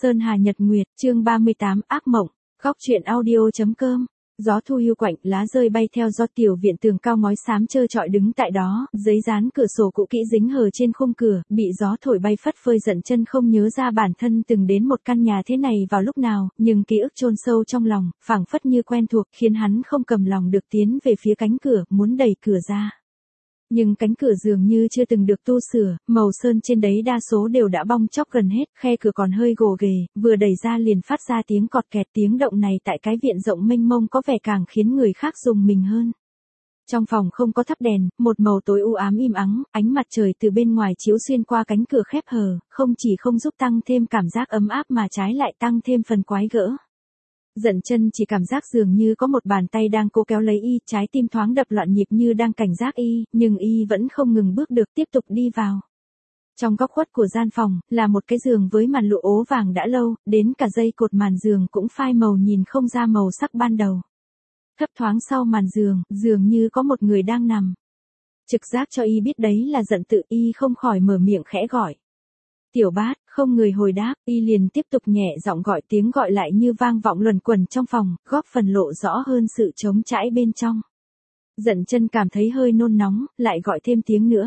Sơn Hà Nhật Nguyệt, chương 38, ác mộng, góc truyện audio.com. Gió thu hiu quạnh, lá rơi bay theo gió, tiểu viện tường cao ngói xám trơ trọi đứng tại đó, giấy dán cửa sổ cũ kỹ dính hờ trên khung cửa, bị gió thổi bay phất phơi. Dận chân không nhớ ra bản thân từng đến một căn nhà thế này vào lúc nào, nhưng ký ức chôn sâu trong lòng, phảng phất như quen thuộc, khiến hắn không cầm lòng được tiến về phía cánh cửa, muốn đẩy cửa ra. Nhưng cánh cửa dường như chưa từng được tu sửa, màu sơn trên đấy đa số đều đã bong tróc gần hết, khe cửa còn hơi gồ ghề, vừa đẩy ra liền phát ra tiếng cọt kẹt. Tiếng động này tại cái viện rộng mênh mông có vẻ càng khiến người khác rùng mình hơn. Trong phòng không có thắp đèn, một màu tối u ám im ắng, ánh mặt trời từ bên ngoài chiếu xuyên qua cánh cửa khép hờ, không chỉ không giúp tăng thêm cảm giác ấm áp mà trái lại tăng thêm phần quái gở. Dận chân chỉ cảm giác dường như có một bàn tay đang cố kéo lấy y, trái tim thoáng đập loạn nhịp như đang cảnh giác y, nhưng y vẫn không ngừng bước được, tiếp tục đi vào. Trong góc khuất của gian phòng, là một cái giường với màn lụa ố vàng đã lâu, đến cả dây cột màn giường cũng phai màu nhìn không ra màu sắc ban đầu. Thấp thoáng sau màn giường, dường như có một người đang nằm. Trực giác cho y biết đấy là Dận Tự, y không khỏi mở miệng khẽ gọi. Tiểu Bát, không người hồi đáp, y liền tiếp tục nhẹ giọng gọi, tiếng gọi lại như vang vọng luẩn quẩn trong phòng, góp phần lộ rõ hơn sự trống trải bên trong. Dận chân cảm thấy hơi nôn nóng, lại gọi thêm tiếng nữa.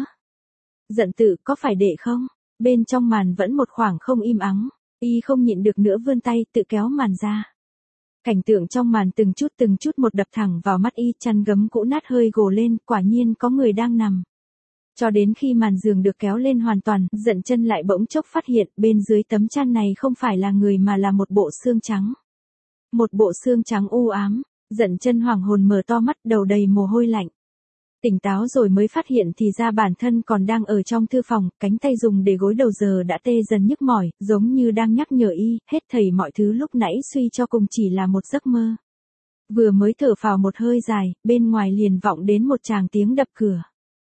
Dận Tự, có phải đệ không? Bên trong màn vẫn một khoảng không im ắng, y không nhịn được nữa vươn tay, tự kéo màn ra. Cảnh tượng trong màn từng chút một đập thẳng vào mắt y, chăn gấm cũ nát hơi gồ lên, quả nhiên có người đang nằm. Cho đến khi màn giường được kéo lên hoàn toàn, Dận chân lại bỗng chốc phát hiện, bên dưới tấm chăn này không phải là người mà là một bộ xương trắng. Một bộ xương trắng u ám, Dận chân hoảng hồn mở to mắt, đầu đầy mồ hôi lạnh. Tỉnh táo rồi mới phát hiện thì ra bản thân còn đang ở trong thư phòng, cánh tay dùng để gối đầu giờ đã tê dần nhức mỏi, giống như đang nhắc nhở y, hết thảy mọi thứ lúc nãy suy cho cùng chỉ là một giấc mơ. Vừa mới thở phào một hơi dài, bên ngoài liền vọng đến một tràng tiếng đập cửa.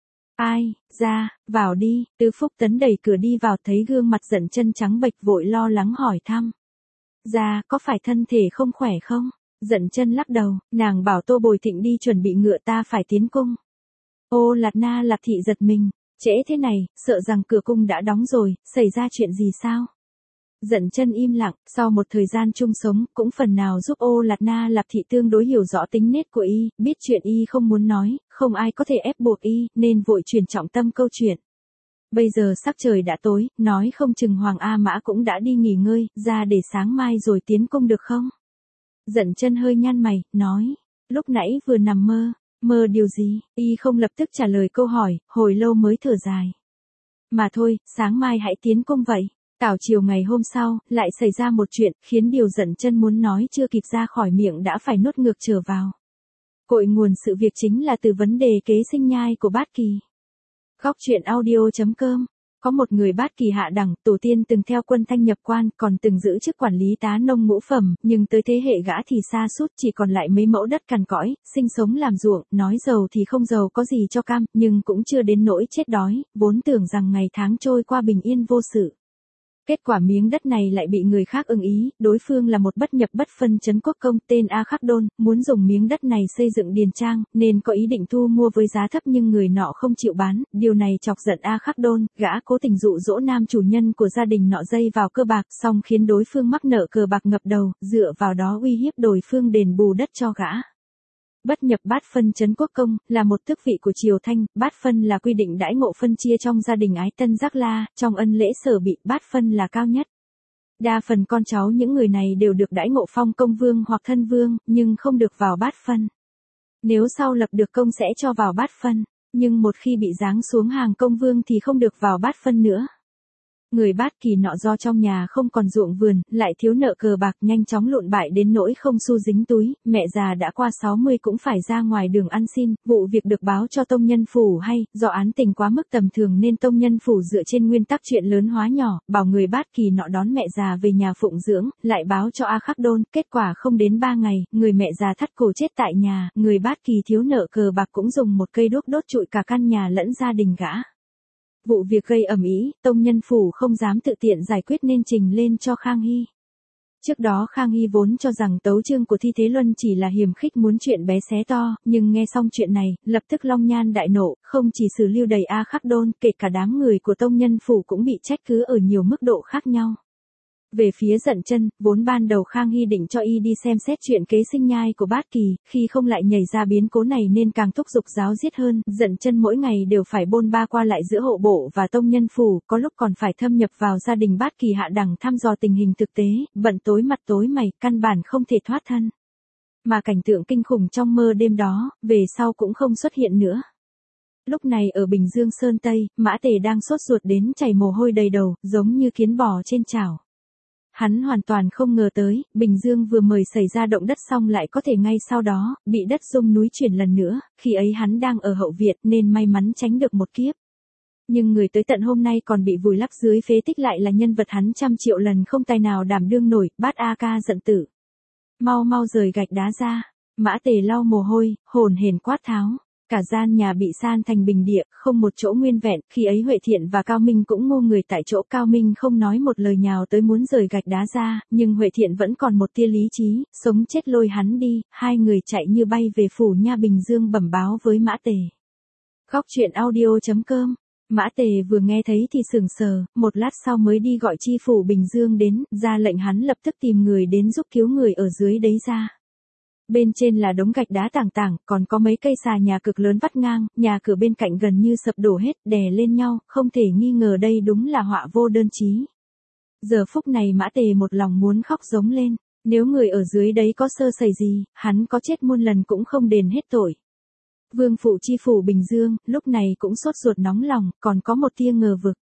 Ai, ra, vào đi. Tứ Phúc Tấn đẩy cửa đi vào, thấy gương mặt Dận chân trắng bệch, vội lo lắng hỏi thăm. Ra, có phải thân thể không khỏe không? Dận chân lắc đầu, nàng bảo Tô Bồi Thịnh đi chuẩn bị ngựa, ta phải tiến cung. Ô Lạt Na Lạt Thị giật mình, trễ thế này, sợ rằng cửa cung đã đóng rồi, xảy ra chuyện gì sao? Dận chân im lặng, sau một thời gian chung sống, cũng phần nào giúp Ô Lạt Na Lạt Thị tương đối hiểu rõ tính nết của y, biết chuyện y không muốn nói, không ai có thể ép buộc y, nên vội chuyển trọng tâm câu chuyện. Bây giờ sắc trời đã tối, nói không chừng Hoàng A Mã cũng đã đi nghỉ ngơi, ra để sáng mai rồi tiến cung được không? Dận chân hơi nhăn mày, nói, lúc nãy vừa nằm mơ điều gì? Y không lập tức trả lời câu hỏi, hồi lâu mới thở dài. Mà thôi, sáng mai hãy tiến cung vậy. Tảo chiều ngày hôm sau, lại xảy ra một chuyện, khiến điều Dận chân muốn nói chưa kịp ra khỏi miệng đã phải nuốt ngược trở vào. Cội nguồn sự việc chính là từ vấn đề kế sinh nhai của Bát Kỳ. Góc truyện audio.com. Có một người Bát Kỳ hạ đẳng, tổ tiên từng theo quân Thanh nhập quan, còn từng giữ chức quản lý tá nông ngũ phẩm, nhưng tới thế hệ gã thì sa sút, chỉ còn lại mấy mẫu đất cằn cõi, sinh sống làm ruộng, nói giàu thì không giàu có gì cho cam, nhưng cũng chưa đến nỗi chết đói, vốn tưởng rằng ngày tháng trôi qua bình yên vô sự. Kết quả miếng đất này lại bị người khác ưng ý, đối phương là một bất nhập bất phân trấn quốc công tên A Khắc Đôn, muốn dùng miếng đất này xây dựng điền trang, nên có ý định thu mua với giá thấp nhưng người nọ không chịu bán, điều này chọc giận A Khắc Đôn, gã cố tình dụ dỗ nam chủ nhân của gia đình nọ dây vào cơ bạc, xong khiến đối phương mắc nợ cờ bạc ngập đầu, dựa vào đó uy hiếp đối phương đền bù đất cho gã. Bất nhập bát phân trấn quốc công, là một tước vị của triều Thanh, bát phân là quy định đãi ngộ phân chia trong gia đình ái tân Giác La, trong ân lễ sở bị, bát phân là cao nhất. Đa phần con cháu những người này đều được đãi ngộ phong công vương hoặc thân vương, nhưng không được vào bát phân. Nếu sau lập được công sẽ cho vào bát phân, nhưng một khi bị giáng xuống hàng công vương thì không được vào bát phân nữa. Người Bát Kỳ nọ do trong nhà không còn ruộng vườn, lại thiếu nợ cờ bạc, nhanh chóng lụn bại đến nỗi không xu dính túi, mẹ già đã qua 60 cũng phải ra ngoài đường ăn xin, vụ việc được báo cho Tông Nhân Phủ hay, do án tình quá mức tầm thường nên Tông Nhân Phủ dựa trên nguyên tắc chuyện lớn hóa nhỏ, bảo người Bát Kỳ nọ đón mẹ già về nhà phụng dưỡng, lại báo cho A Khắc Đôn, kết quả không đến 3 ngày, người mẹ già thắt cổ chết tại nhà, người Bát Kỳ thiếu nợ cờ bạc cũng dùng một cây đốt đốt trụi cả căn nhà lẫn gia đình gã. Vụ việc gây ầm ĩ, Tông Nhân Phủ không dám tự tiện giải quyết nên trình lên cho Khang Hy. Trước đó Khang Hy vốn cho rằng tấu chương của Thi Thế Luân chỉ là hiềm khích muốn chuyện bé xé to, nhưng nghe xong chuyện này, lập tức long nhan đại nộ, không chỉ xử lưu đày A Khắc Đôn, kể cả đám người của Tông Nhân Phủ cũng bị trách cứ ở nhiều mức độ khác nhau. Về phía Dận Chân, vốn ban đầu Khang Hy định cho y đi xem xét chuyện kế sinh nhai của Bát Kỳ, khi không lại nhảy ra biến cố này nên càng thúc giục giáo giết hơn, Dận Chân mỗi ngày đều phải bôn ba qua lại giữa hộ bộ và tông nhân phủ, có lúc còn phải thâm nhập vào gia đình Bát Kỳ hạ đẳng thăm dò tình hình thực tế, bận tối mặt tối mày, căn bản không thể thoát thân. Mà cảnh tượng kinh khủng trong mơ đêm đó, về sau cũng không xuất hiện nữa. Lúc này ở Bình Dương Sơn Tây, Mã Tề đang sốt ruột đến chảy mồ hôi đầy đầu, giống như kiến bò trên chảo. Hắn hoàn toàn không ngờ tới, Bình Dương vừa mới xảy ra động đất xong lại có thể ngay sau đó, bị đất rung núi chuyển lần nữa, khi ấy hắn đang ở hậu Việt nên may mắn tránh được một kiếp. Nhưng người tới tận hôm nay còn bị vùi lấp dưới phế tích lại là nhân vật hắn trăm triệu lần không tài nào đảm đương nổi, Bát A Ca Dận Tử. Mau mau rời gạch đá ra, Mã Tề lau mồ hôi, hồn hển quát tháo. Cả gian nhà bị san thành bình địa, không một chỗ nguyên vẹn, khi ấy Huệ Thiện và Cao Minh cũng ngu người tại chỗ. Cao Minh không nói một lời nhào tới muốn rời gạch đá ra, nhưng Huệ Thiện vẫn còn một tia lý trí, sống chết lôi hắn đi, hai người chạy như bay về phủ nha Bình Dương bẩm báo với Mã Tề. Góc truyện audio.com. Mã Tề vừa nghe thấy thì sững sờ, một lát sau mới đi gọi chi phủ Bình Dương đến, ra lệnh hắn lập tức tìm người đến giúp cứu người ở dưới đấy ra. Bên trên là đống gạch đá tảng tảng, còn có mấy cây xà nhà cực lớn vắt ngang, nhà cửa bên cạnh gần như sập đổ hết, đè lên nhau, không thể nghi ngờ đây đúng là họa vô đơn chí. Giờ phút này Mã Tề một lòng muốn khóc giống lên, nếu người ở dưới đấy có sơ sẩy gì, hắn có chết muôn lần cũng không đền hết tội. Vương phụ chi phủ Bình Dương, lúc này cũng sốt ruột nóng lòng, còn có một tia ngờ vực.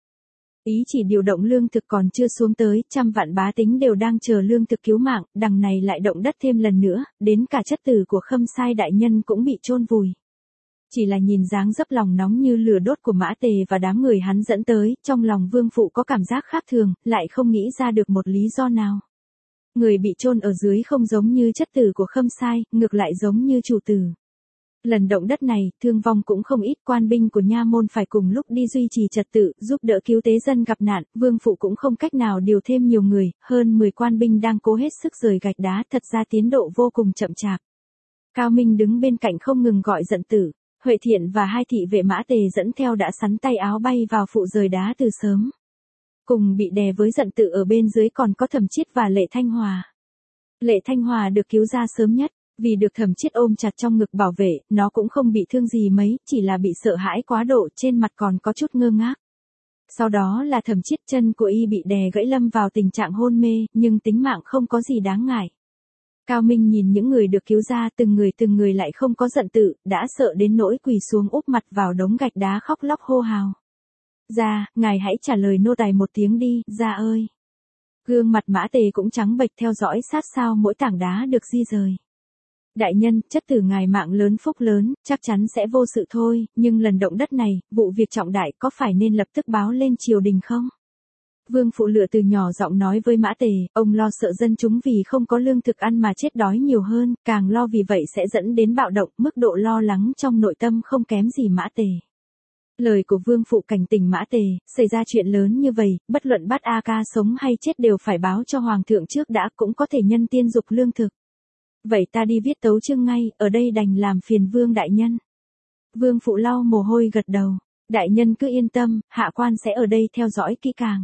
Ý chỉ điều động lương thực còn chưa xuống tới, trăm vạn bá tính đều đang chờ lương thực cứu mạng, đằng này lại động đất thêm lần nữa, đến cả chất tử của Khâm Sai đại nhân cũng bị chôn vùi. Chỉ là nhìn dáng dấp lòng nóng như lửa đốt của Mã Tề và đám người hắn dẫn tới, trong lòng vương phụ có cảm giác khác thường, lại không nghĩ ra được một lý do nào. Người bị chôn ở dưới không giống như chất tử của Khâm Sai, ngược lại giống như chủ tử. Lần động đất này, thương vong cũng không ít, quan binh của nha môn phải cùng lúc đi duy trì trật tự, giúp đỡ cứu tế dân gặp nạn, vương phụ cũng không cách nào điều thêm nhiều người, hơn 10 quan binh đang cố hết sức rời gạch đá, thật ra tiến độ vô cùng chậm chạp. Cao Minh đứng bên cạnh không ngừng gọi Dận Tử, Huệ Thiện và hai thị vệ Mã Tề dẫn theo đã sắn tay áo bay vào phụ rời đá từ sớm. Cùng bị đè với Dận Tử ở bên dưới còn có Thẩm Chiết và Lệ Thanh Hòa. Lệ Thanh Hòa được cứu ra sớm nhất. Vì được Thẩm Chiết ôm chặt trong ngực bảo vệ, nó cũng không bị thương gì mấy, chỉ là bị sợ hãi quá độ, trên mặt còn có chút ngơ ngác. Sau đó là Thẩm Chiết, chân của y bị đè gãy lâm vào tình trạng hôn mê, nhưng tính mạng không có gì đáng ngại. Cao Minh nhìn những người được cứu ra từng người lại không có Dận Tử, đã sợ đến nỗi quỳ xuống úp mặt vào đống gạch đá khóc lóc hô hào. Gia, ngài hãy trả lời nô tài một tiếng đi, gia ơi. Gương mặt Mã Tề cũng trắng bệch theo dõi sát sao mỗi tảng đá được di rời. Đại nhân, chất tử ngài mạng lớn phúc lớn, chắc chắn sẽ vô sự thôi, nhưng lần động đất này, vụ việc trọng đại có phải nên lập tức báo lên triều đình không? Vương phụ Lựa từ nhỏ giọng nói với Mã Tề, ông lo sợ dân chúng vì không có lương thực ăn mà chết đói nhiều hơn, càng lo vì vậy sẽ dẫn đến bạo động, mức độ lo lắng trong nội tâm không kém gì Mã Tề. Lời của vương phụ cảnh tỉnh Mã Tề, xảy ra chuyện lớn như vậy, bất luận Bát A Ca sống hay chết đều phải báo cho hoàng thượng trước đã, cũng có thể nhân tiên dục lương thực. Vậy ta đi viết tấu chương ngay, ở đây đành làm phiền vương đại nhân. Vương phụ lau mồ hôi gật đầu, đại nhân cứ yên tâm, hạ quan sẽ ở đây theo dõi kỹ càng.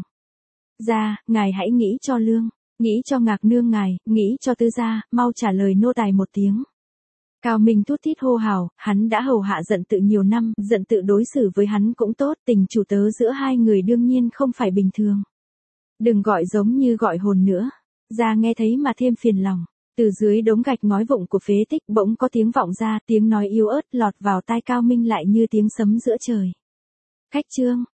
Gia, ngài hãy nghĩ cho lương, nghĩ cho Ngạc nương ngài, nghĩ cho tứ gia, mau trả lời nô tài một tiếng. Cao Minh thút thít hô hào, hắn đã hầu hạ Dận Tử nhiều năm, Dận Tử đối xử với hắn cũng tốt, tình chủ tớ giữa hai người đương nhiên không phải bình thường. Đừng gọi giống như gọi hồn nữa, Gia nghe thấy mà thêm phiền lòng. Từ dưới đống gạch ngói vụng của phế tích bỗng có tiếng vọng ra, tiếng nói yếu ớt lọt vào tai Cao Minh lại như tiếng sấm giữa trời. Khách trương,